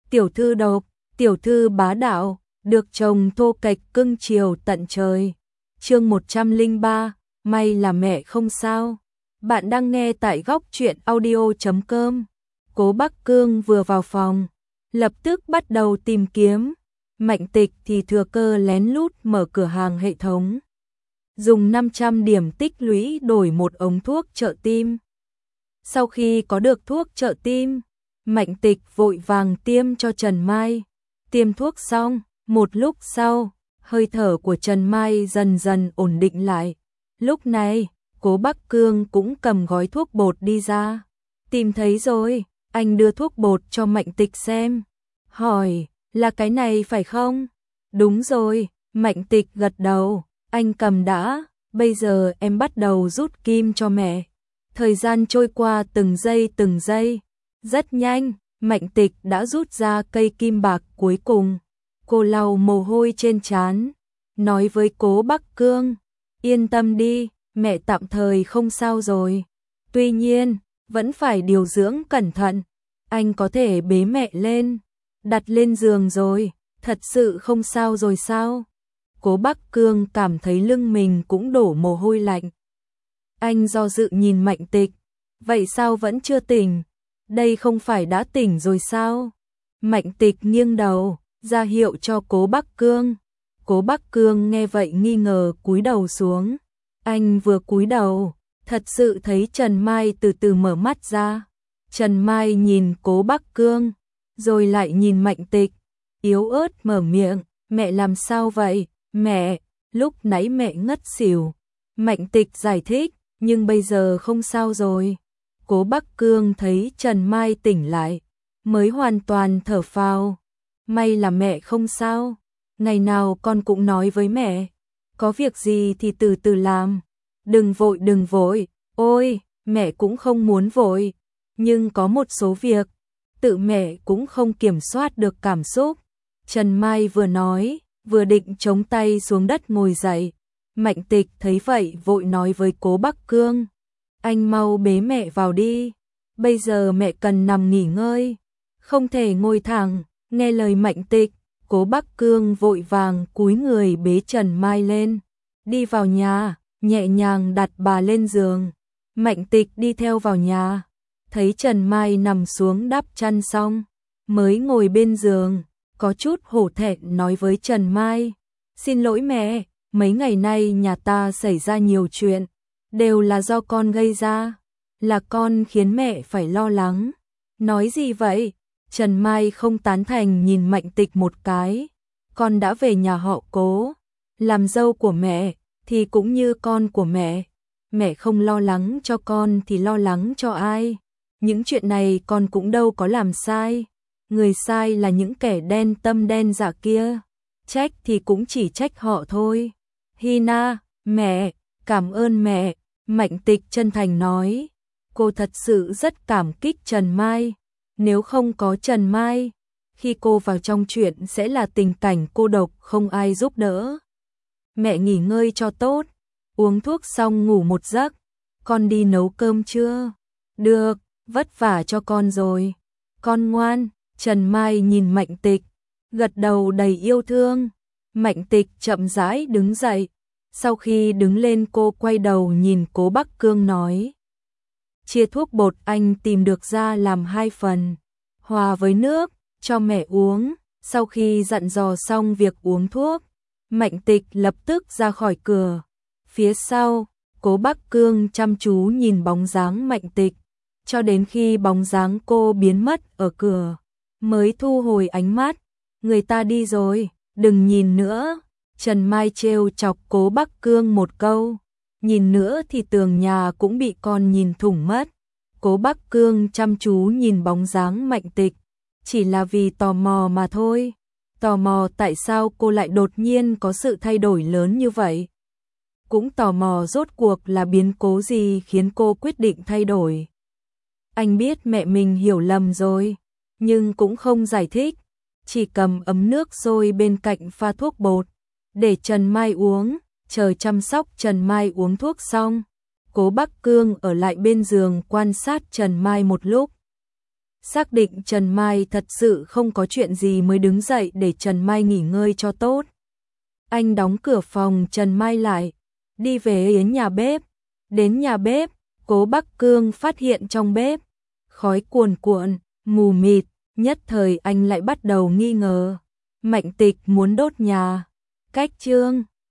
tiểu thư độc, tiểu thư bá đạo, được chồng thô kệch cưng chiều tận trời. Chương 103, may là mẹ không sao. Bạn đang nghe tại góc truyện audio.com. Cố Bắc Cương vừa vào phòng, lập tức bắt đầu tìm kiếm. Mạnh Tịch thì thừa cơ lén lút mở cửa hàng hệ thống. Dùng 500 điểm tích lũy đổi một ống thuốc trợ tim. Sau khi có được thuốc trợ tim, Mạnh Tịch vội vàng tiêm cho Trần Mai. Tiêm thuốc xong, một lúc sau, hơi thở của Trần Mai dần dần ổn định lại. Lúc này, Cố Bắc Cương cũng cầm gói thuốc bột đi ra. Tìm thấy rồi, anh đưa thuốc bột cho Mạnh Tịch xem. Hỏi, là cái này phải không? Đúng rồi, Mạnh Tịch gật đầu. Anh cầm đã, bây giờ em bắt đầu rút kim cho mẹ. Thời gian trôi qua từng giây. Rất nhanh, Mạnh Tịch đã rút ra cây kim bạc cuối cùng. Cô lau mồ hôi trên trán, nói với Cố Bắc Cương, yên tâm đi, mẹ tạm thời không sao rồi. Tuy nhiên, vẫn phải điều dưỡng cẩn thận. Anh có thể bế mẹ lên, đặt lên giường rồi, thật sự không sao rồi sao? Cố Bắc Cương cảm thấy lưng mình cũng đổ mồ hôi lạnh. Anh do dự nhìn Mạnh Tịch, vậy sao vẫn chưa tỉnh? Đây không phải đã tỉnh rồi sao? Mạnh Tịch nghiêng đầu, ra hiệu cho Cố Bắc Cương. Cố Bắc Cương nghe vậy nghi ngờ cúi đầu xuống. Anh vừa cúi đầu, thật sự thấy Trần Mai từ từ mở mắt ra. Trần Mai nhìn Cố Bắc Cương, rồi lại nhìn Mạnh Tịch, yếu ớt mở miệng, mẹ làm sao vậy? Mẹ, lúc nãy mẹ ngất xỉu. Mạnh Tịch giải thích, nhưng bây giờ không sao rồi. Cố Bắc Cương thấy Trần Mai tỉnh lại, mới hoàn toàn thở phào. May là mẹ không sao. Ngày nào con cũng nói với mẹ, có việc gì thì từ từ làm. Đừng vội. Ôi, mẹ cũng không muốn vội. Nhưng có một số việc, tự mẹ cũng không kiểm soát được cảm xúc. Trần Mai vừa nói, vừa định chống tay xuống đất ngồi dậy. Mạnh Tịch thấy vậy vội nói với Cố Bắc Cương, anh mau bế mẹ vào đi. Bây giờ mẹ cần nằm nghỉ ngơi, không thể ngồi thẳng. Nghe lời Mạnh Tịch, Cố Bắc Cương vội vàng cúi người bế Trần Mai lên. Đi vào nhà, nhẹ nhàng đặt bà lên giường. Mạnh Tịch đi theo vào nhà, thấy Trần Mai nằm xuống đắp chăn xong, mới ngồi bên giường, có chút hổ thẹn nói với Trần Mai, xin lỗi mẹ, mấy ngày nay nhà ta xảy ra nhiều chuyện, đều là do con gây ra, là con khiến mẹ phải lo lắng. Nói gì vậy? Trần Mai không tán thành nhìn Mạnh Tịch một cái. Con đã về nhà họ Cố, làm dâu của mẹ thì cũng như con của mẹ. Mẹ không lo lắng cho con thì lo lắng cho ai? Những chuyện này con cũng đâu có làm sai. Người sai là những kẻ đen tâm đen dạ kia. Trách thì cũng chỉ trách họ thôi. Hina, mẹ, cảm ơn mẹ. Mạnh Tịch chân thành nói. Cô thật sự rất cảm kích Trần Mai. Nếu không có Trần Mai, khi cô vào trong chuyện sẽ là tình cảnh cô độc không ai giúp đỡ. Mẹ nghỉ ngơi cho tốt, uống thuốc xong ngủ một giấc. Con đi nấu cơm chưa? Được, vất vả cho con rồi. Con ngoan. Trần Mai nhìn Mạnh Tịch, gật đầu đầy yêu thương. Mạnh Tịch chậm rãi đứng dậy. Sau khi đứng lên cô quay đầu nhìn Cố Bắc Cương nói. Chia thuốc bột anh tìm được ra làm 2 phần, hòa với nước, cho mẹ uống. Sau khi dặn dò xong việc uống thuốc, Mạnh Tịch lập tức ra khỏi cửa. Phía sau, Cố Bắc Cương chăm chú nhìn bóng dáng Mạnh Tịch, cho đến khi bóng dáng cô biến mất ở cửa, mới thu hồi ánh mắt. Người ta đi rồi, đừng nhìn nữa. Trần Mai trêu chọc Cố Bắc Cương một câu. Nhìn nữa thì tường nhà cũng bị con nhìn thủng mất. Cố Bắc Cương chăm chú nhìn bóng dáng Mạnh Tịch, chỉ là vì tò mò mà thôi. Tò mò tại sao cô lại đột nhiên có sự thay đổi lớn như vậy. Cũng tò mò rốt cuộc là biến cố gì khiến cô quyết định thay đổi. Anh biết mẹ mình hiểu lầm rồi, nhưng cũng không giải thích. Chỉ cầm ấm nước sôi bên cạnh pha thuốc bột, để Trần Mai uống. Chờ chăm sóc Trần Mai uống thuốc xong, Cố Bắc Cương ở lại bên giường quan sát Trần Mai một lúc. Xác định Trần Mai thật sự không có chuyện gì mới đứng dậy để Trần Mai nghỉ ngơi cho tốt. Anh đóng cửa phòng Trần Mai lại, đi về đến nhà bếp. Đến nhà bếp, Cố Bắc Cương phát hiện trong bếp khói cuồn cuộn, mù mịt, nhất thời anh lại bắt đầu nghi ngờ. Mạnh Tịch muốn đốt nhà. Cách chương